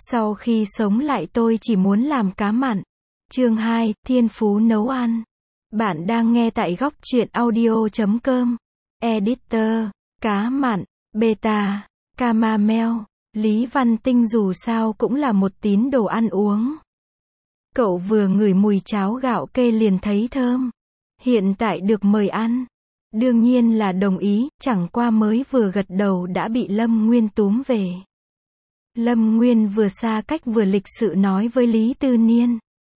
Sau khi sống lại tôi chỉ muốn làm cá mặn. Chương 2, Thiên phú nấu ăn. Bạn đang nghe tại góc truyện audio.com. Editor, cá mặn, beta, Camamel. Lý Văn Tinh dù sao cũng là một tín đồ ăn uống. Cậu vừa ngửi mùi cháo gạo kê liền thấy thơm. Hiện tại được mời ăn. Đương nhiên là đồng ý, chẳng qua mới vừa gật đầu đã bị Lâm Nguyên túm về. Lâm Nguyên vừa xa cách vừa lịch sự nói với Lý Tư Niên.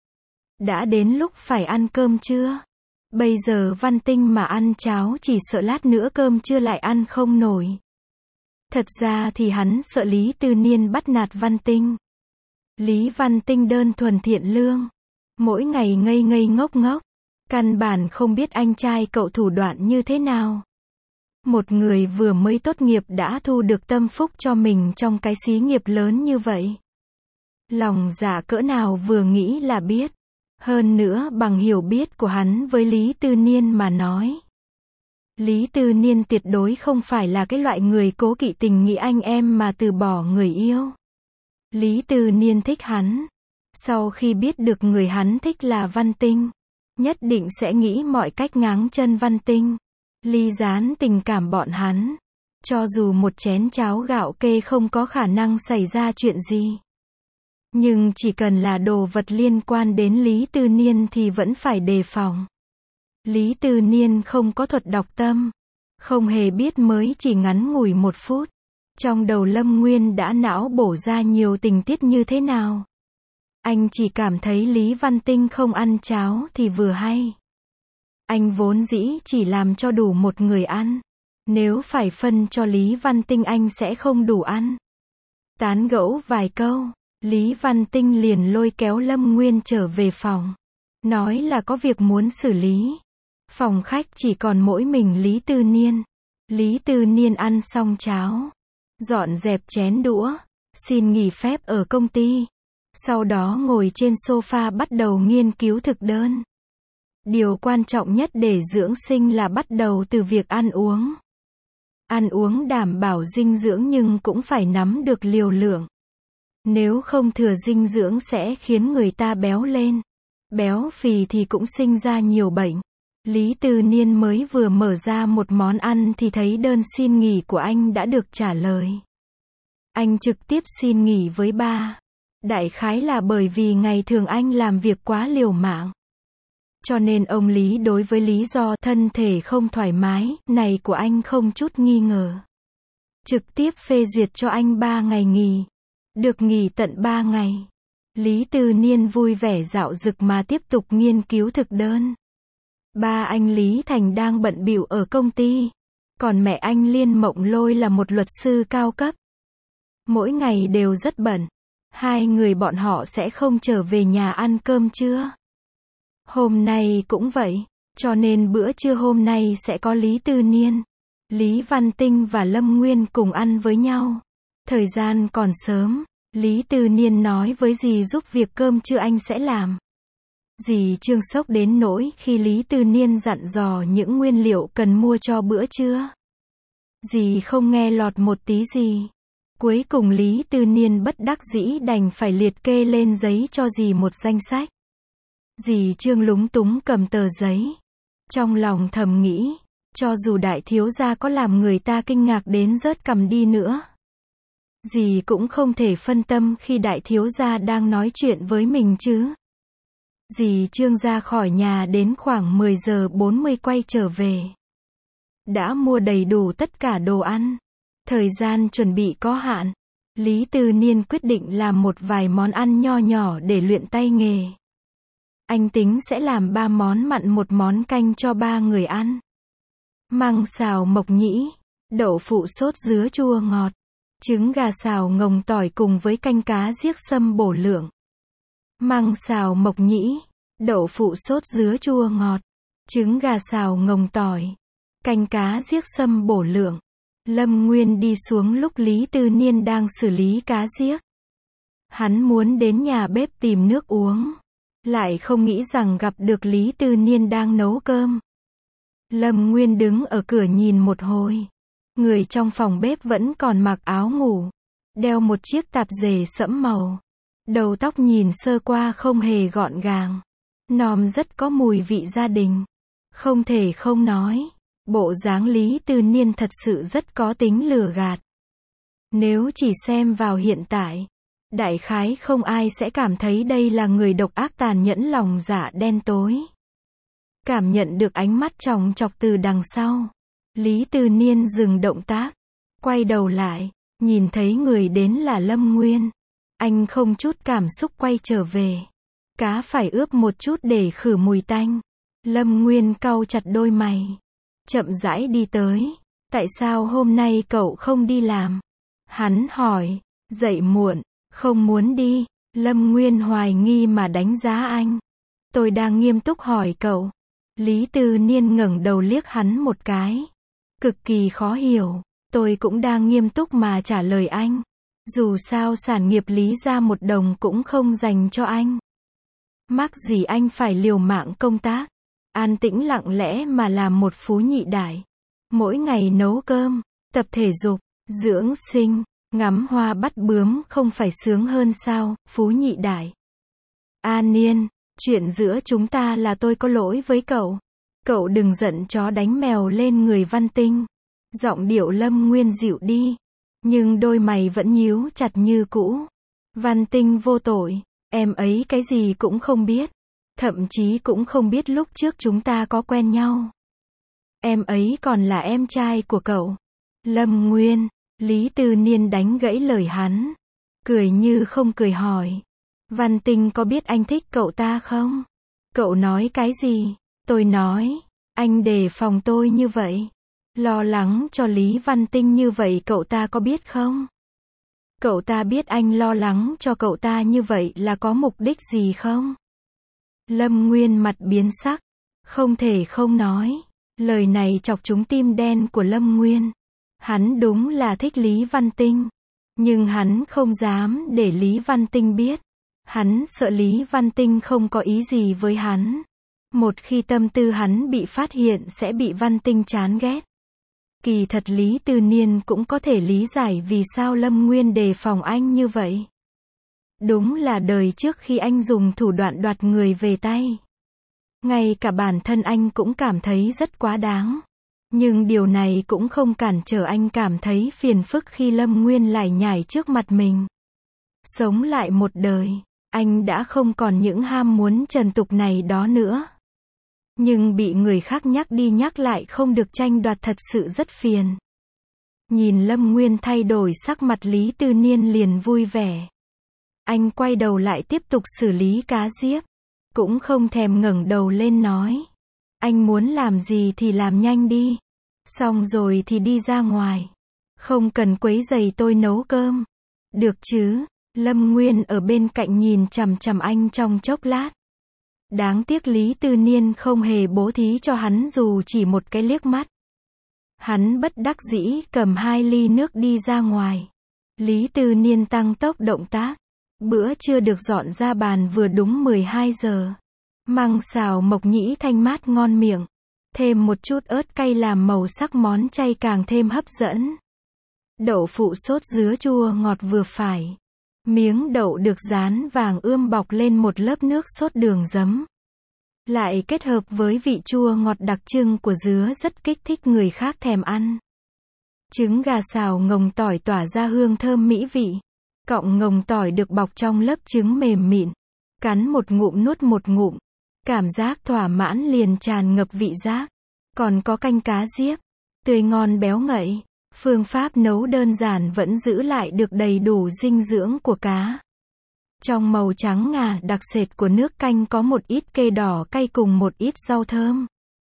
Đã đến lúc phải ăn cơm trưa. Bây giờ Văn Tinh mà ăn cháo chỉ sợ lát nữa cơm trưa lại ăn không nổi. Thật ra thì hắn sợ Lý Tư Niên bắt nạt Văn Tinh. Lý Văn Tinh đơn thuần thiện lương. Mỗi ngày ngây ngây ngốc ngốc. Căn bản không biết anh trai cậu thủ đoạn như thế nào. Một người vừa mới tốt nghiệp đã thu được tâm phúc cho mình trong cái xí nghiệp lớn như vậy. Lòng dạ cỡ nào vừa nghĩ là biết. Hơn nữa bằng hiểu biết của hắn với Lý Tư Niên mà nói. Lý Tư Niên tuyệt đối không phải là cái loại người cố kỵ tình nghĩa anh em mà từ bỏ người yêu. Lý Tư Niên thích hắn. Sau khi biết được người hắn thích là Văn Tinh, nhất định sẽ nghĩ mọi cách ngáng chân Văn Tinh. Ly gián tình cảm bọn hắn. Cho dù một chén cháo gạo kê không có khả năng xảy ra chuyện gì. Nhưng chỉ cần là đồ vật liên quan đến Lý Tư Niên thì vẫn phải đề phòng. Lý Tư Niên không có thuật đọc tâm. Không hề biết mới chỉ ngắn ngủi 1 phút. Trong đầu Lâm Nguyên đã não bổ ra nhiều tình tiết như thế nào. Anh chỉ cảm thấy Lý Văn Tinh không ăn cháo thì vừa hay. Anh vốn dĩ chỉ làm cho đủ một người ăn. Nếu phải phân cho Lý Văn Tinh anh sẽ không đủ ăn. Tán gẫu vài câu, Lý Văn Tinh liền lôi kéo Lâm Nguyên trở về phòng. Nói là có việc muốn xử lý. Phòng khách chỉ còn mỗi mình Lý Tư Niên. Lý Tư Niên ăn xong cháo. Dọn dẹp chén đũa. Xin nghỉ phép ở công ty. Sau đó ngồi trên sofa bắt đầu nghiên cứu thực đơn. Điều quan trọng nhất để dưỡng sinh là bắt đầu từ việc ăn uống. Ăn uống đảm bảo dinh dưỡng nhưng cũng phải nắm được liều lượng. Nếu không thừa dinh dưỡng sẽ khiến người ta béo lên. Béo phì thì cũng sinh ra nhiều bệnh. Lý Tư Niên mới vừa mở ra một món ăn thì thấy đơn xin nghỉ của anh đã được trả lời. Anh trực tiếp xin nghỉ với ba. Đại khái là bởi vì ngày thường anh làm việc quá liều mạng. Cho nên ông Lý đối với lý do thân thể không thoải mái này của anh không chút nghi ngờ. Trực tiếp phê duyệt cho anh 3 ngày nghỉ. Được nghỉ tận 3 ngày. Lý Tư Niên vui vẻ dạo dực mà tiếp tục nghiên cứu thực đơn. Ba anh Lý Thành đang bận bịu ở công ty. Còn mẹ anh Liên Mộng Lôi là một luật sư cao cấp. Mỗi ngày đều rất bận. Hai người bọn họ sẽ không trở về nhà ăn cơm trưa. Hôm nay cũng vậy, cho nên bữa trưa hôm nay sẽ có Lý Tư Niên, Lý Văn Tinh và Lâm Nguyên cùng ăn với nhau. Thời gian còn sớm, Lý Tư Niên nói với dì giúp việc cơm trưa anh sẽ làm. Dì Trương sốc đến nỗi khi Lý Tư Niên dặn dò những nguyên liệu cần mua cho bữa trưa. Dì không nghe lọt một tí gì. Cuối cùng Lý Tư Niên bất đắc dĩ đành phải liệt kê lên giấy cho dì một danh sách. Dì Trương lúng túng cầm tờ giấy. Trong lòng thầm nghĩ, cho dù đại thiếu gia có làm người ta kinh ngạc đến rớt cằm đi nữa. Dì cũng không thể phân tâm khi đại thiếu gia đang nói chuyện với mình chứ. Dì Trương ra khỏi nhà đến khoảng 10 giờ 40 quay trở về. Đã mua đầy đủ tất cả đồ ăn. Thời gian chuẩn bị có hạn. Lý Tư Niên quyết định làm một vài món ăn nho nhỏ để luyện tay nghề. Anh tính sẽ làm 3 món mặn 1 món canh cho 3 người ăn. Măng xào mộc nhĩ, đậu phụ sốt dứa chua ngọt, trứng gà xào ngồng tỏi cùng với canh cá riếc sâm bổ lượng. Măng xào mộc nhĩ, đậu phụ sốt dứa chua ngọt, trứng gà xào ngồng tỏi, canh cá riếc sâm bổ lượng. Lâm Nguyên đi xuống lúc Lý Tư Niên đang xử lý cá riếc. Hắn muốn đến nhà bếp tìm nước uống. Lại không nghĩ rằng gặp được Lý Tư Niên đang nấu cơm. Lâm Nguyên đứng ở cửa nhìn một hồi. Người trong phòng bếp vẫn còn mặc áo ngủ. đeo một chiếc tạp dề sẫm màu. Đầu tóc nhìn sơ qua không hề gọn gàng. Nòm rất có mùi vị gia đình. Không thể không nói, bộ dáng Lý Tư Niên thật sự rất có tính lừa gạt. Nếu chỉ xem vào hiện tại, đại khái không ai sẽ cảm thấy đây là người độc ác tàn nhẫn lòng dạ đen tối. Cảm nhận được ánh mắt chòng chọc từ đằng sau, Lý Tư Niên dừng động tác, quay đầu lại, nhìn thấy người đến là Lâm Nguyên. Anh không chút cảm xúc quay trở về. Cá phải ướp một chút để khử mùi tanh. Lâm Nguyên cau chặt đôi mày, chậm rãi đi tới. Tại sao hôm nay cậu không đi làm? Hắn hỏi. Dậy muộn, không muốn đi. Lâm Nguyên hoài nghi mà đánh giá anh. Tôi đang nghiêm túc hỏi cậu. Lý Tư Niên ngẩng đầu liếc hắn một cái. Cực kỳ khó hiểu. Tôi cũng đang nghiêm túc mà trả lời anh. Dù sao sản nghiệp Lý gia một đồng cũng không dành cho anh. Mắc gì anh phải liều mạng công tác. An tĩnh lặng lẽ mà làm một phú nhị đại. Mỗi ngày nấu cơm, tập thể dục, dưỡng sinh, ngắm hoa bắt bướm không phải sướng hơn sao, phú nhị đại. Niên, chuyện giữa chúng ta là tôi có lỗi với cậu. Cậu đừng giận chó đánh mèo lên người Văn Tinh. Giọng điệu Lâm Nguyên dịu đi. Nhưng đôi mày vẫn nhíu chặt như cũ. Văn Tinh vô tội, em ấy cái gì cũng không biết. Thậm chí cũng không biết lúc trước chúng ta có quen nhau. Em ấy còn là em trai của cậu. Lâm Nguyên, Lý Tư Niên đánh gãy lời hắn. Cười như không cười hỏi. Văn Tinh có biết anh thích cậu ta không? Cậu nói cái gì? Tôi nói, anh đề phòng tôi như vậy. Lo lắng cho Lý Văn Tinh như vậy cậu ta có biết không? Cậu ta biết anh lo lắng cho cậu ta như vậy là có mục đích gì không? Lâm Nguyên mặt biến sắc. Không thể không nói. Lời này chọc trúng tim đen của Lâm Nguyên. Hắn đúng là thích Lý Văn Tinh. Nhưng hắn không dám để Lý Văn Tinh biết. Hắn sợ Lý Văn Tinh không có ý gì với hắn. Một khi tâm tư hắn bị phát hiện sẽ bị Văn Tinh chán ghét. Kỳ thật Lý Tư Niên cũng có thể lý giải vì sao Lâm Nguyên đề phòng anh như vậy. Đúng là đời trước khi anh dùng thủ đoạn đoạt người về tay. Ngay cả bản thân anh cũng cảm thấy rất quá đáng. Nhưng điều này cũng không cản trở anh cảm thấy phiền phức khi Lâm Nguyên lải nhải trước mặt mình. Sống lại một đời, anh đã không còn những ham muốn trần tục này đó nữa. Nhưng bị người khác nhắc đi nhắc lại không được tranh đoạt thật sự rất phiền. Nhìn Lâm Nguyên thay đổi sắc mặt Lý Tư Niên liền vui vẻ. Anh quay đầu lại tiếp tục xử lý cá diếp. Cũng không thèm ngẩng đầu lên nói. Anh muốn làm gì thì làm nhanh đi. Xong rồi thì đi ra ngoài. Không cần quấy rầy tôi nấu cơm. Được chứ? Lâm Nguyên ở bên cạnh nhìn chằm chằm anh trong chốc lát. Đáng tiếc Lý Tư Niên không hề bố thí cho hắn dù chỉ một cái liếc mắt. Hắn bất đắc dĩ cầm 2 ly nước đi ra ngoài. Lý Tư Niên tăng tốc động tác. Bữa trưa được dọn ra bàn vừa đúng 12 giờ. Măng xào mộc nhĩ thanh mát ngon miệng. Thêm một chút ớt cay làm màu sắc món chay càng thêm hấp dẫn. Đậu phụ sốt dứa chua ngọt vừa phải. Miếng đậu được rán vàng ươm bọc lên một lớp nước sốt đường giấm. Lại kết hợp với vị chua ngọt đặc trưng của dứa rất kích thích người khác thèm ăn. Trứng gà xào ngồng tỏi tỏa ra hương thơm mỹ vị. Cọng ngồng tỏi được bọc trong lớp trứng mềm mịn. Cắn một ngụm nuốt một ngụm. Cảm giác thỏa mãn liền tràn ngập vị giác. Còn có canh cá diếp. Tươi ngon béo ngậy. Phương pháp nấu đơn giản vẫn giữ lại được đầy đủ dinh dưỡng của cá. Trong màu trắng ngà đặc sệt của nước canh có một ít cây đỏ cay cùng một ít rau thơm.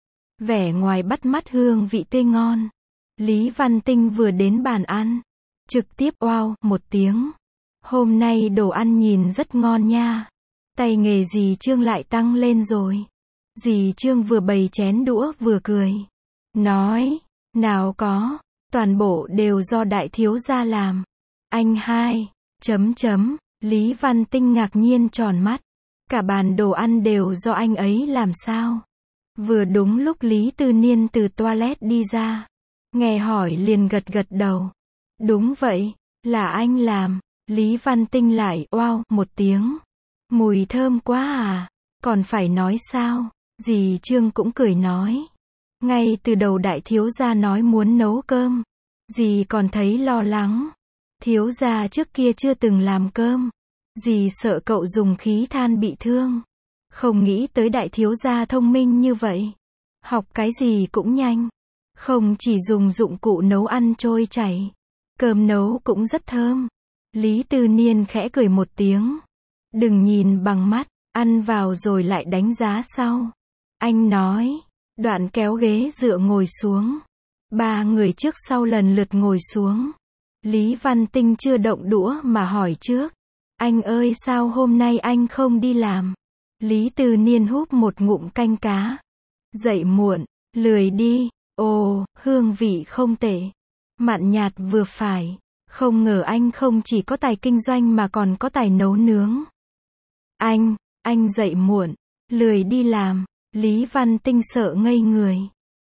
Vẻ ngoài bắt mắt hương vị tươi ngon. Lý Văn Tinh vừa đến bàn ăn. Trực tiếp wow một tiếng. Hôm nay đồ ăn nhìn rất ngon nha. Tay nghề dì Trương lại tăng lên rồi. Dì Trương vừa bày chén đũa vừa cười. Nói, nào có, toàn bộ đều do đại thiếu gia làm. Anh hai, Lý Văn Tinh ngạc nhiên tròn mắt. Cả bàn đồ ăn đều do anh ấy làm sao? Vừa đúng lúc Lý Tư Niên từ toilet đi ra. Nghe hỏi liền gật gật đầu. Đúng vậy, Là anh làm. Lý Văn Tinh lại oao một tiếng. Mùi thơm quá à, còn phải nói sao? Dì Trương cũng cười nói. Ngay từ đầu đại thiếu gia nói muốn nấu cơm, dì còn thấy lo lắng. Thiếu gia trước kia chưa từng làm cơm, dì sợ cậu dùng khí than bị thương. Không nghĩ tới đại thiếu gia thông minh như vậy. Học cái gì cũng nhanh. Không chỉ dùng dụng cụ nấu ăn trôi chảy, cơm nấu cũng rất thơm. Lý Tư Niên khẽ cười một tiếng. Đừng nhìn bằng mắt, ăn vào rồi lại đánh giá sau. Anh nói, đoạn kéo ghế dựa ngồi xuống. Ba người trước sau lần lượt ngồi xuống. Lý Văn Tinh chưa động đũa mà hỏi trước. Anh ơi sao hôm nay anh không đi làm? Lý Tư Niên húp một ngụm canh cá. Dậy muộn, lười đi. Ồ, hương vị không tệ. Mặn nhạt vừa phải. Không ngờ anh không chỉ có tài kinh doanh mà còn có tài nấu nướng. Anh dậy muộn, lười đi làm. Lý Văn Tinh sợ ngây người.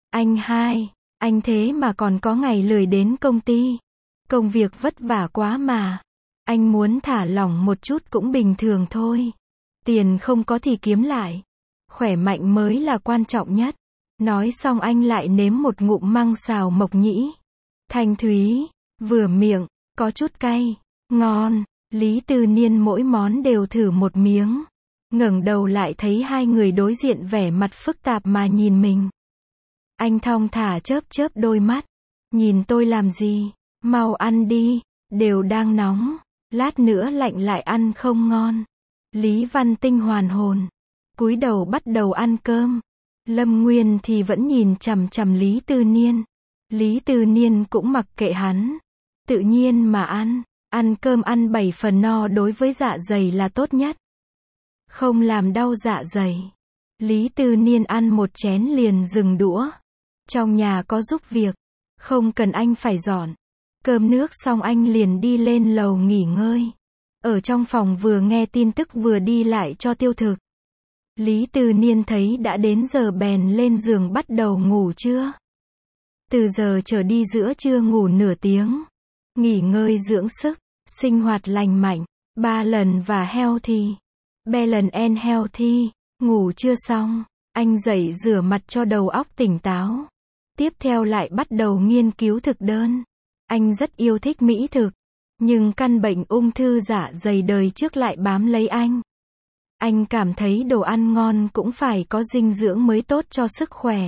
Anh thế mà còn có ngày lười đến công ty. Công việc vất vả quá mà. Anh muốn thả lỏng một chút cũng bình thường thôi. Tiền không có thì kiếm lại. Khỏe mạnh mới là quan trọng nhất. Nói xong anh lại nếm một ngụm măng xào mộc nhĩ. Thanh thúy, vừa miệng, có chút cay, ngon. Lý Tư Niên mỗi món đều thử một miếng. Ngẩng đầu lại thấy hai người đối diện vẻ mặt phức tạp mà nhìn mình. Anh thong thả chớp chớp đôi mắt. Nhìn tôi làm gì? Mau ăn đi, đều đang nóng. Lát nữa lạnh lại ăn không ngon. Lý Văn Tinh hoàn hồn. Cúi đầu bắt đầu ăn cơm. Lâm Nguyên thì vẫn nhìn chằm chằm Lý Tư Niên. Lý Tư Niên cũng mặc kệ hắn. Tự nhiên mà ăn. Ăn cơm ăn 7 phần no đối với dạ dày là tốt nhất. Không làm đau dạ dày. Lý Tư Niên ăn một chén liền dừng đũa. Trong nhà có giúp việc. Không cần anh phải dọn. Cơm nước xong anh liền đi lên lầu nghỉ ngơi. Ở trong phòng vừa nghe tin tức vừa đi lại cho tiêu thực. Lý Tư Niên thấy đã đến giờ bèn lên giường bắt đầu ngủ trưa. Từ giờ trở đi giữa trưa ngủ nửa tiếng. Nghỉ ngơi dưỡng sức, sinh hoạt lành mạnh, 3 lần và healthy. Balance and healthy. Ngủ chưa xong, anh dậy rửa mặt cho đầu óc tỉnh táo. Tiếp theo lại bắt đầu nghiên cứu thực đơn. Anh rất yêu thích mỹ thực, nhưng căn bệnh ung thư dạ dày đời trước lại bám lấy anh. Anh cảm thấy đồ ăn ngon cũng phải có dinh dưỡng mới tốt cho sức khỏe.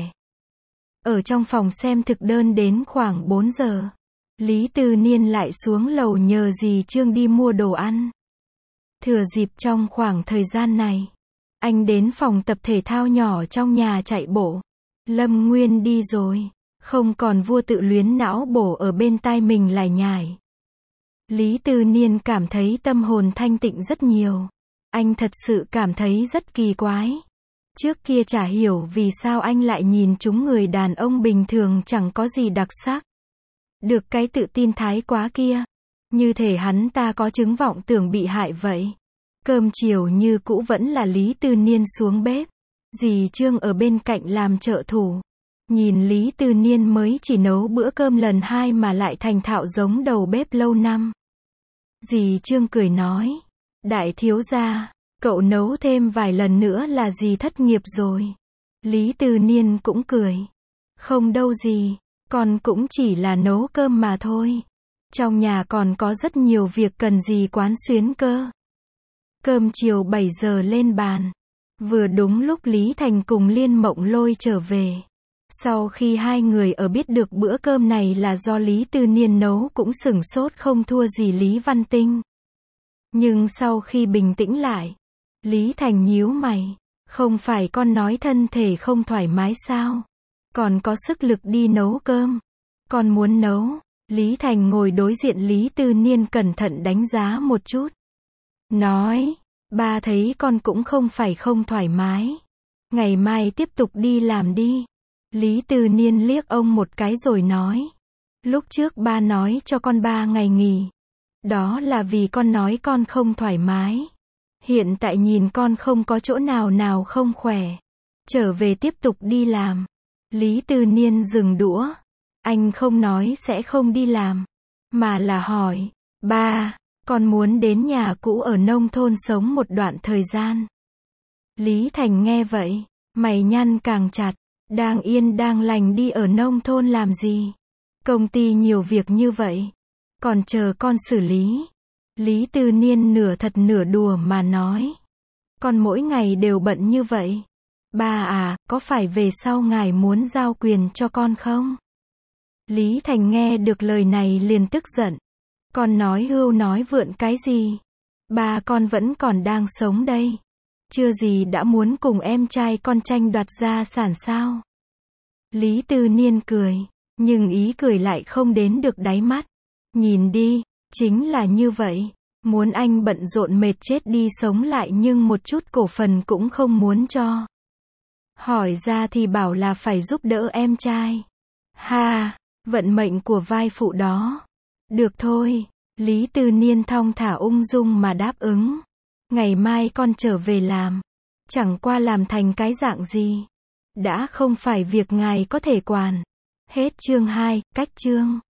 Ở trong phòng xem thực đơn đến khoảng 4 giờ. Lý Tư Niên lại xuống lầu nhờ dì Trương đi mua đồ ăn. Thừa dịp trong khoảng thời gian này, anh đến phòng tập thể thao nhỏ trong nhà chạy bộ. Lâm Nguyên đi rồi, không còn vua tự luyến não bổ ở bên tai mình lải nhải. Lý Tư Niên cảm thấy tâm hồn thanh tịnh rất nhiều. Anh thật sự cảm thấy rất kỳ quái. Trước kia chả hiểu vì sao anh lại nhìn chúng người đàn ông bình thường chẳng có gì đặc sắc. Được cái tự tin thái quá kia. Như thể hắn ta có chứng vọng tưởng bị hại vậy. Cơm chiều như cũ vẫn là Lý Tư Niên xuống bếp. Dì Trương ở bên cạnh làm trợ thủ. Nhìn Lý Tư Niên mới chỉ nấu bữa cơm lần 2 mà lại thành thạo giống đầu bếp lâu năm. Dì Trương cười nói. Đại thiếu gia, cậu nấu thêm vài lần nữa là dì thất nghiệp rồi. Lý Tư Niên cũng cười. Không đâu dì, con cũng chỉ là nấu cơm mà thôi. Trong nhà còn có rất nhiều việc cần dì quán xuyến cơ. Cơm chiều 7 giờ lên bàn. Vừa đúng lúc Lý Thành cùng Liên Mộng Lôi trở về. Sau khi hai người ở biết được bữa cơm này là do Lý Tư Niên nấu cũng sửng sốt không thua gì Lý Văn Tinh. Nhưng sau khi bình tĩnh lại, Lý Thành nhíu mày. Không phải con nói thân thể không thoải mái sao? Còn có sức lực đi nấu cơm. Con muốn nấu. Lý Thành ngồi đối diện Lý Tư Niên cẩn thận đánh giá một chút. Nói, ba thấy con cũng không phải không thoải mái. Ngày mai tiếp tục đi làm đi. Lý Tư Niên liếc ông một cái rồi nói. Lúc trước ba nói cho con 3 ngày nghỉ. Đó là vì con nói con không thoải mái. Hiện tại nhìn con không có chỗ nào không khỏe. Trở về tiếp tục đi làm. Lý Tư Niên dừng đũa. Anh không nói sẽ không đi làm. Mà là hỏi. Ba, con muốn đến nhà cũ ở nông thôn sống một đoạn thời gian. Lý Thành nghe vậy, mày nhăn càng chặt, đang yên đang lành đi ở nông thôn làm gì? Công ty nhiều việc như vậy, còn chờ con xử lý. Lý Tư Niên nửa thật nửa đùa mà nói. Con mỗi ngày đều bận như vậy. Ba à, có phải về sau ngài muốn giao quyền cho con không? Lý Thành nghe được lời này liền tức giận. Con nói hưu nói vượn cái gì? Ba con vẫn còn đang sống đây. Chưa gì đã muốn cùng em trai con tranh đoạt gia sản sao? Lý Tư Niên cười, nhưng ý cười lại không đến được đáy mắt. Nhìn đi, chính là như vậy. Muốn anh bận rộn mệt chết đi sống lại nhưng một chút cổ phần cũng không muốn cho. Hỏi ra thì bảo là phải giúp đỡ em trai. Ha, vận mệnh của vai phụ đó. Được thôi, Lý Tư Niên thong thả ung dung mà đáp ứng. Ngày mai con trở về làm. Chẳng qua làm thành cái dạng gì. Đã không phải việc ngài có thể quản. Hết chương 2, cách chương.